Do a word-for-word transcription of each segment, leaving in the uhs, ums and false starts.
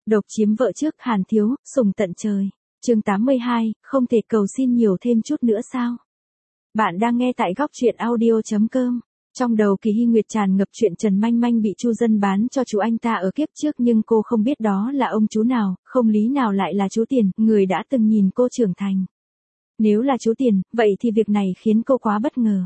Độc chiếm vợ trước Hàn Thiếu, sùng tận trời. Chương tám mươi hai, không thể cầu xin nhiều thêm chút nữa sao? Bạn đang nghe tại góc truyện audio chấm com. Trong đầu Kỳ Hy Nguyệt tràn ngập chuyện Trần Manh Manh bị Chu Dân bán cho chú anh ta ở kiếp trước, nhưng cô không biết đó là ông chú nào, không lý nào lại là chú Tiền, người đã từng nhìn cô trưởng thành. Nếu là chú Tiền, vậy thì việc này khiến cô quá bất ngờ.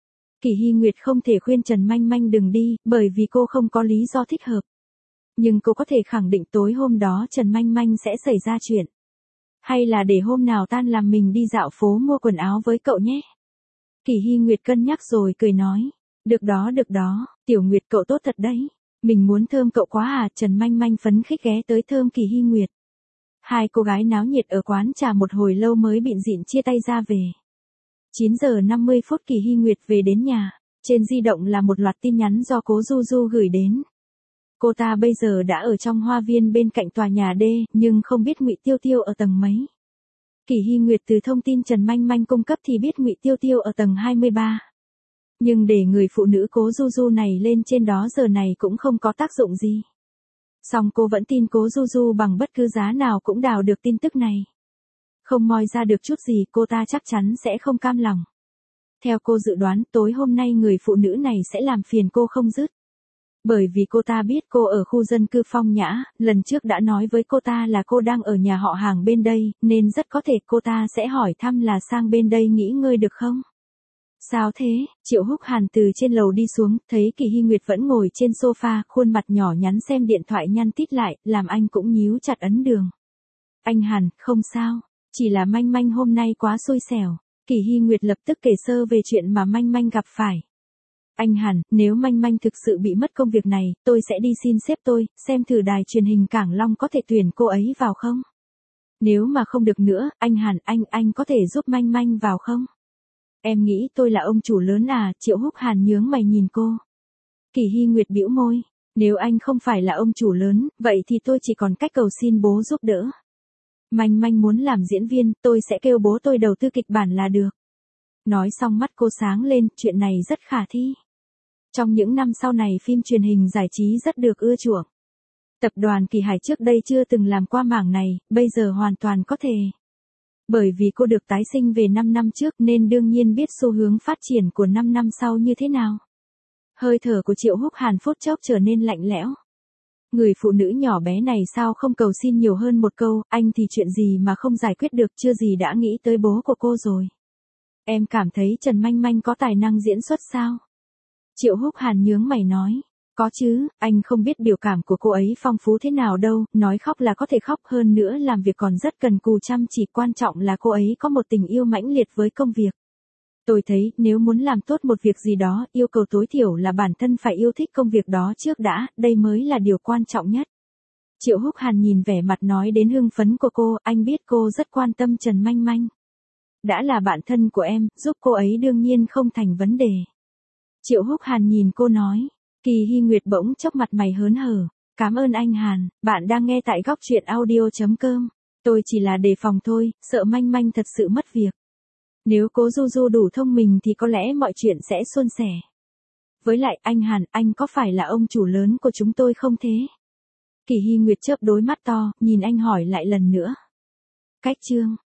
Kỳ Hy Nguyệt không thể khuyên Trần Manh Manh đừng đi, bởi vì cô không có lý do thích hợp. Nhưng cô có thể khẳng định tối hôm đó Trần Manh Manh sẽ xảy ra chuyện. Hay là để hôm nào tan làm mình đi dạo phố mua quần áo với cậu nhé. Kỳ Hy Nguyệt cân nhắc rồi cười nói. Được đó được đó, Tiểu Nguyệt cậu tốt thật đấy. Mình muốn thơm cậu quá à. Trần Manh Manh phấn khích ghé tới thơm Kỳ Hy Nguyệt. Hai cô gái náo nhiệt ở quán trà một hồi lâu mới bịn dịn chia tay ra về. chín giờ năm mươi phút Kỳ Hy Nguyệt về đến nhà. Trên di động là một loạt tin nhắn do Cố Du Du gửi đến. Cô ta bây giờ đã ở trong hoa viên bên cạnh tòa nhà D, nhưng không biết Ngụy Tiêu Tiêu ở tầng mấy. Kỳ Hy Nguyệt từ thông tin Trần Manh Manh cung cấp thì biết Ngụy Tiêu Tiêu ở tầng hai mươi ba. Nhưng để người phụ nữ Cố Du Du này lên trên đó giờ này cũng không có tác dụng gì. Song cô vẫn tin Cố Du Du bằng bất cứ giá nào cũng đào được tin tức này. Không moi ra được chút gì cô ta chắc chắn sẽ không cam lòng. Theo cô dự đoán tối hôm nay người phụ nữ này sẽ làm phiền cô không dứt. Bởi vì cô ta biết cô ở khu dân cư Phong Nhã, lần trước đã nói với cô ta là cô đang ở nhà họ hàng bên đây, nên rất có thể cô ta sẽ hỏi thăm là sang bên đây nghỉ ngơi được không? Sao thế? Triệu Húc Hàn từ trên lầu đi xuống, thấy Kỳ Hy Nguyệt vẫn ngồi trên sofa, khuôn mặt nhỏ nhắn xem điện thoại nhăn tít lại, làm anh cũng nhíu chặt ấn đường. Anh Hàn, không sao, chỉ là Manh Manh hôm nay quá xui xẻo. Kỳ Hy Nguyệt lập tức kể sơ về chuyện mà Manh Manh gặp phải. Anh Hàn, nếu Manh Manh thực sự bị mất công việc này, tôi sẽ đi xin sếp tôi, xem thử đài truyền hình Cảng Long có thể tuyển cô ấy vào không? Nếu mà không được nữa, anh Hàn, anh, anh có thể giúp Manh Manh vào không? Em nghĩ tôi là ông chủ lớn à? Triệu Húc Hàn nhướng mày nhìn cô. Kỳ Hy Nguyệt bĩu môi, nếu anh không phải là ông chủ lớn, vậy thì tôi chỉ còn cách cầu xin bố giúp đỡ. Manh Manh muốn làm diễn viên, tôi sẽ kêu bố tôi đầu tư kịch bản là được. Nói xong mắt cô sáng lên, chuyện này rất khả thi. Trong những năm sau này phim truyền hình giải trí rất được ưa chuộng. Tập đoàn Kỳ Hải trước đây chưa từng làm qua mảng này, bây giờ hoàn toàn có thể. Bởi vì cô được tái sinh về năm năm trước nên đương nhiên biết xu hướng phát triển của năm năm sau như thế nào. Hơi thở của Triệu Húc Hàn phút chốc trở nên lạnh lẽo. Người phụ nữ nhỏ bé này sao không cầu xin nhiều hơn một câu, anh thì chuyện gì mà không giải quyết được, chưa gì đã nghĩ tới bố của cô rồi. Em cảm thấy Trần Manh Manh có tài năng diễn xuất sao? Triệu Húc Hàn nhướng mày nói. Có chứ, anh không biết biểu cảm của cô ấy phong phú thế nào đâu, nói khóc là có thể khóc, hơn nữa làm việc còn rất cần cù chăm chỉ, quan trọng là cô ấy có một tình yêu mãnh liệt với công việc. Tôi thấy, nếu muốn làm tốt một việc gì đó, yêu cầu tối thiểu là bản thân phải yêu thích công việc đó trước đã, đây mới là điều quan trọng nhất. Triệu Húc Hàn nhìn vẻ mặt nói đến hưng phấn của cô, anh biết cô rất quan tâm Trần Manh Manh. Đã là bạn thân của em, giúp cô ấy đương nhiên không thành vấn đề. Triệu Húc Hàn nhìn cô nói. Kỳ Hy Nguyệt bỗng chốc mặt mày hớn hở. Cảm ơn anh Hàn, bạn đang nghe tại góc truyện audio chấm com. Tôi chỉ là đề phòng thôi, sợ Manh Manh thật sự mất việc. Nếu Cố Du Du đủ thông minh thì có lẽ mọi chuyện sẽ suôn sẻ. Với lại anh Hàn, anh có phải là ông chủ lớn của chúng tôi không thế? Kỳ Hy Nguyệt chớp đôi mắt to, nhìn anh hỏi lại lần nữa. Cách chương.